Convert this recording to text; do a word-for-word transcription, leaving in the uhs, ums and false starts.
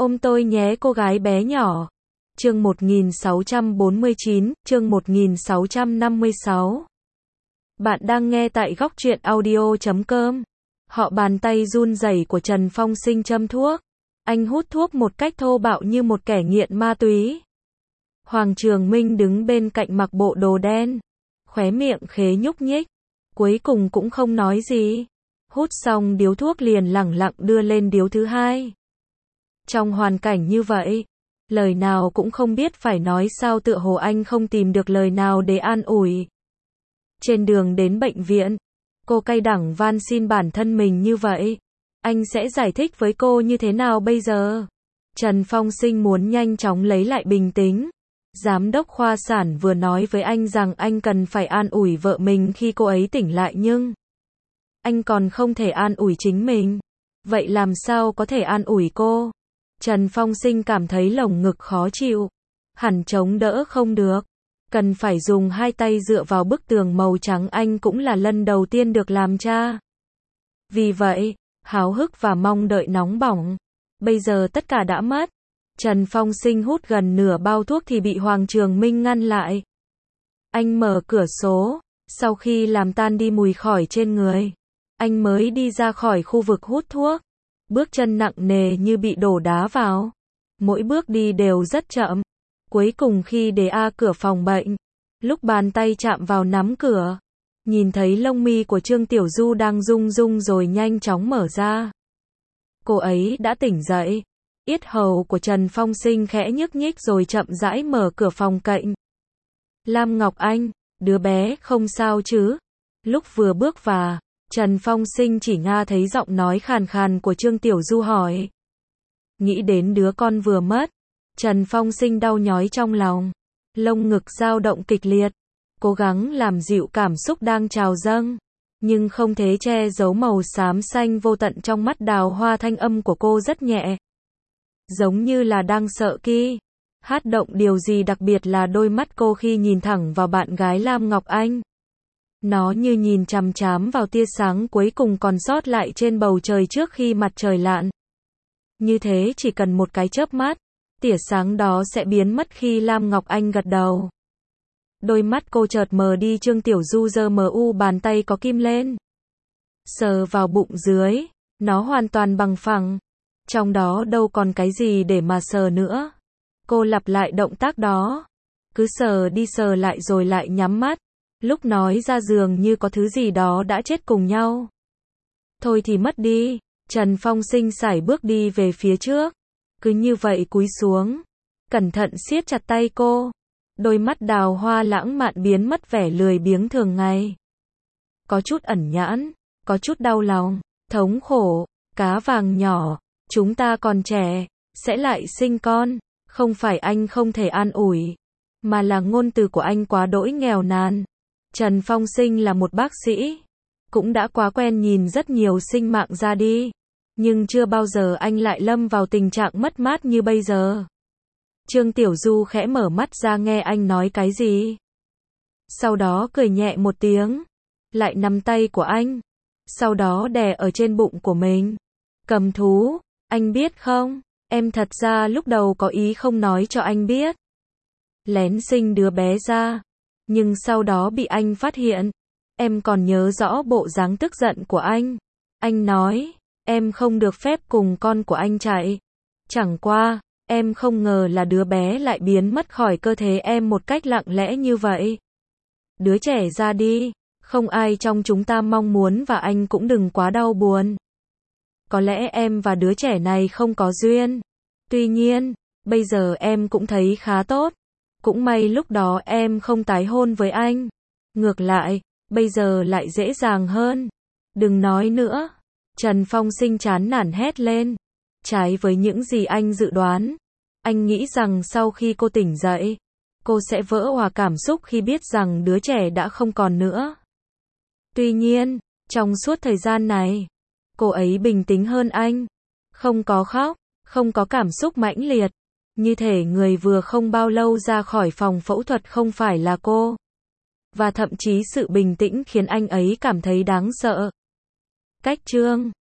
Ôm tôi nhé cô gái bé nhỏ. Chương một nghìn sáu trăm bốn mươi chín, chương một nghìn sáu trăm năm mươi sáu. Bạn đang nghe tại góc truyện audio chấm com. Họ bàn tay run rẩy của Trần Phong Sinh châm thuốc. Anh hút thuốc một cách thô bạo như một kẻ nghiện ma túy. Hoàng Trường Minh đứng bên cạnh mặc bộ đồ đen. Khóe miệng khế nhúc nhích. Cuối cùng cũng không nói gì. Hút xong điếu thuốc liền lẳng lặng đưa lên điếu thứ hai. Trong hoàn cảnh như vậy, lời nào cũng không biết phải nói sao, tựa hồ anh không tìm được lời nào để an ủi. Trên đường đến bệnh viện, cô cay đắng van xin bản thân mình như vậy. Anh sẽ giải thích với cô như thế nào bây giờ? Trần Phong Sinh muốn nhanh chóng lấy lại bình tĩnh. Giám đốc khoa sản vừa nói với anh rằng anh cần phải an ủi vợ mình khi cô ấy tỉnh lại, nhưng anh còn không thể an ủi chính mình. Vậy làm sao có thể an ủi cô? Trần Phong Sinh cảm thấy lồng ngực khó chịu. Hẳn chống đỡ không được. Cần phải dùng hai tay dựa vào bức tường màu trắng, anh cũng là lần đầu tiên được làm cha. Vì vậy, háo hức và mong đợi nóng bỏng. Bây giờ tất cả đã mất. Trần Phong Sinh hút gần nửa bao thuốc thì bị Hoàng Trường Minh ngăn lại. Anh mở cửa sổ. Sau khi làm tan đi mùi khỏi trên người, anh mới đi ra khỏi khu vực hút thuốc. Bước chân nặng nề như bị đổ đá vào. Mỗi bước đi đều rất chậm. Cuối cùng khi đến a cửa phòng bệnh, lúc bàn tay chạm vào nắm cửa, nhìn thấy lông mi của Trương Tiểu Du đang rung rung rồi nhanh chóng mở ra. Cô ấy đã tỉnh dậy. Yết hầu của Trần Phong Sinh khẽ nhức nhích rồi chậm rãi mở cửa phòng cạnh. Lam Ngọc Anh, đứa bé không sao chứ? Lúc vừa bước vào, Trần Phong Sinh chỉ nghe thấy giọng nói khàn khàn của Trương Tiểu Du hỏi. Nghĩ đến đứa con vừa mất, Trần Phong Sinh đau nhói trong lòng. Lông ngực dao động kịch liệt. Cố gắng làm dịu cảm xúc đang trào dâng. Nhưng không thể che giấu màu xám xanh vô tận trong mắt Đào Hoa. Thanh âm của cô rất nhẹ. Giống như là đang sợ ki. Hát động điều gì, đặc biệt là đôi mắt cô khi nhìn thẳng vào bạn gái Lam Ngọc Anh. Nó như nhìn chằm chằm vào tia sáng cuối cùng còn sót lại trên bầu trời trước khi mặt trời lặn. Như thế chỉ cần một cái chớp mắt, tia sáng đó sẽ biến mất khi Lam Ngọc Anh gật đầu. Đôi mắt cô chợt mờ đi. Trương Tiểu Du giơ mờ u bàn tay có kim lên. Sờ vào bụng dưới, nó hoàn toàn bằng phẳng. Trong đó đâu còn cái gì để mà sờ nữa. Cô lặp lại động tác đó. Cứ sờ đi sờ lại rồi lại nhắm mắt. Lúc nói ra dường như có thứ gì đó đã chết cùng nhau. Thôi thì mất đi. Trần Phong Sinh sải bước đi về phía trước. Cứ như vậy cúi xuống. Cẩn thận siết chặt tay cô. Đôi mắt Đào Hoa lãng mạn biến mất vẻ lười biếng thường ngày. Có chút ẩn nhãn. Có chút đau lòng. Thống khổ. Cá vàng nhỏ. Chúng ta còn trẻ. Sẽ lại sinh con. Không phải anh không thể an ủi. Mà là ngôn từ của anh quá đỗi nghèo nàn. Trần Phong Sinh là một bác sĩ. Cũng đã quá quen nhìn rất nhiều sinh mạng ra đi. Nhưng chưa bao giờ anh lại lâm vào tình trạng mất mát như bây giờ. Trương Tiểu Du khẽ mở mắt ra nghe anh nói cái gì. Sau đó cười nhẹ một tiếng. Lại nắm tay của anh. Sau đó đè ở trên bụng của mình. Cầm thú, anh biết không? Em thật ra lúc đầu có ý không nói cho anh biết. Lén sinh đứa bé ra. Nhưng sau đó bị anh phát hiện. Em còn nhớ rõ bộ dáng tức giận của anh. Anh nói, em không được phép cùng con của anh chạy. Chẳng qua, em không ngờ là đứa bé lại biến mất khỏi cơ thể em một cách lặng lẽ như vậy. Đứa trẻ ra đi, không ai trong chúng ta mong muốn và anh cũng đừng quá đau buồn. Có lẽ em và đứa trẻ này không có duyên. Tuy nhiên, bây giờ em cũng thấy khá tốt. Cũng may lúc đó em không tái hôn với anh. Ngược lại, bây giờ lại dễ dàng hơn. Đừng nói nữa. Trần Phong Sinh chán nản hét lên. Trái với những gì anh dự đoán. Anh nghĩ rằng sau khi cô tỉnh dậy, cô sẽ vỡ òa cảm xúc khi biết rằng đứa trẻ đã không còn nữa. Tuy nhiên, trong suốt thời gian này, cô ấy bình tĩnh hơn anh. Không có khóc, không có cảm xúc mãnh liệt. Như thể người vừa không bao lâu ra khỏi phòng phẫu thuật không phải là cô. Và thậm chí sự bình tĩnh khiến anh ấy cảm thấy đáng sợ. Cách chương